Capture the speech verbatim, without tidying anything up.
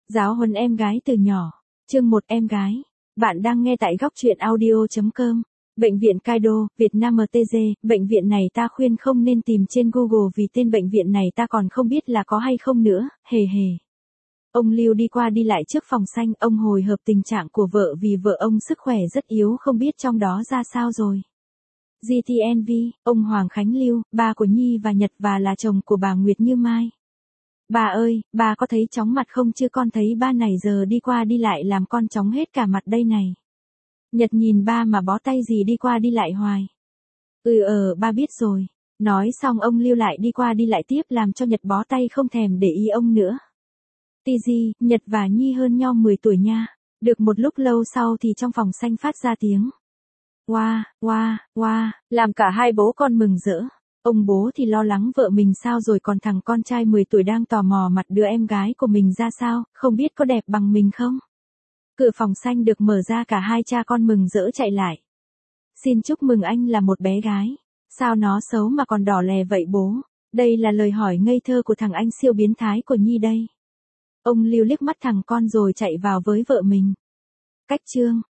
Giáo huấn em gái từ nhỏ. Chương một em gái. Bạn đang nghe tại góc truyện audio chấm com. Bệnh viện Kaido, Việt Nam em tê giê, bệnh viện này ta khuyên không nên tìm trên Google vì tên bệnh viện này ta còn không biết là có hay không nữa, hề hề. Ông Lưu đi qua đi lại trước phòng xanh, ông hồi hộp tình trạng của vợ vì vợ ông sức khỏe rất yếu không biết trong đó ra sao rồi. giê tê en vê, ông Hoàng Khánh Lưu, ba của Nhi và Nhật và là chồng của bà Nguyệt Như Mai. Bà ơi, bà có thấy chóng mặt không chứ con thấy ba này giờ đi qua đi lại làm con chóng hết cả mặt đây này. Nhật nhìn ba mà bó tay gì đi qua đi lại hoài. Ừ ờ ba biết rồi. Nói xong ông Lưu lại đi qua đi lại tiếp làm cho Nhật bó tay không thèm để ý ông nữa. Tì gì, Nhật và Nhi hơn nhau mười tuổi nha. Được một lúc lâu sau thì trong phòng xanh phát ra tiếng. Wow, wow, wow, làm cả hai bố con mừng rỡ. Ông bố thì lo lắng vợ mình sao rồi còn thằng con trai mười tuổi đang tò mò mặt đứa em gái của mình ra sao, không biết có đẹp bằng mình không? Cửa phòng xanh được mở ra cả hai cha con mừng rỡ chạy lại. Xin chúc mừng anh là một bé gái. Sao nó xấu mà còn đỏ lè vậy bố? Đây là lời hỏi ngây thơ của thằng anh siêu biến thái của Nhi đây. Ông Lưu liếc mắt thằng con rồi chạy vào với vợ mình. Cách chương.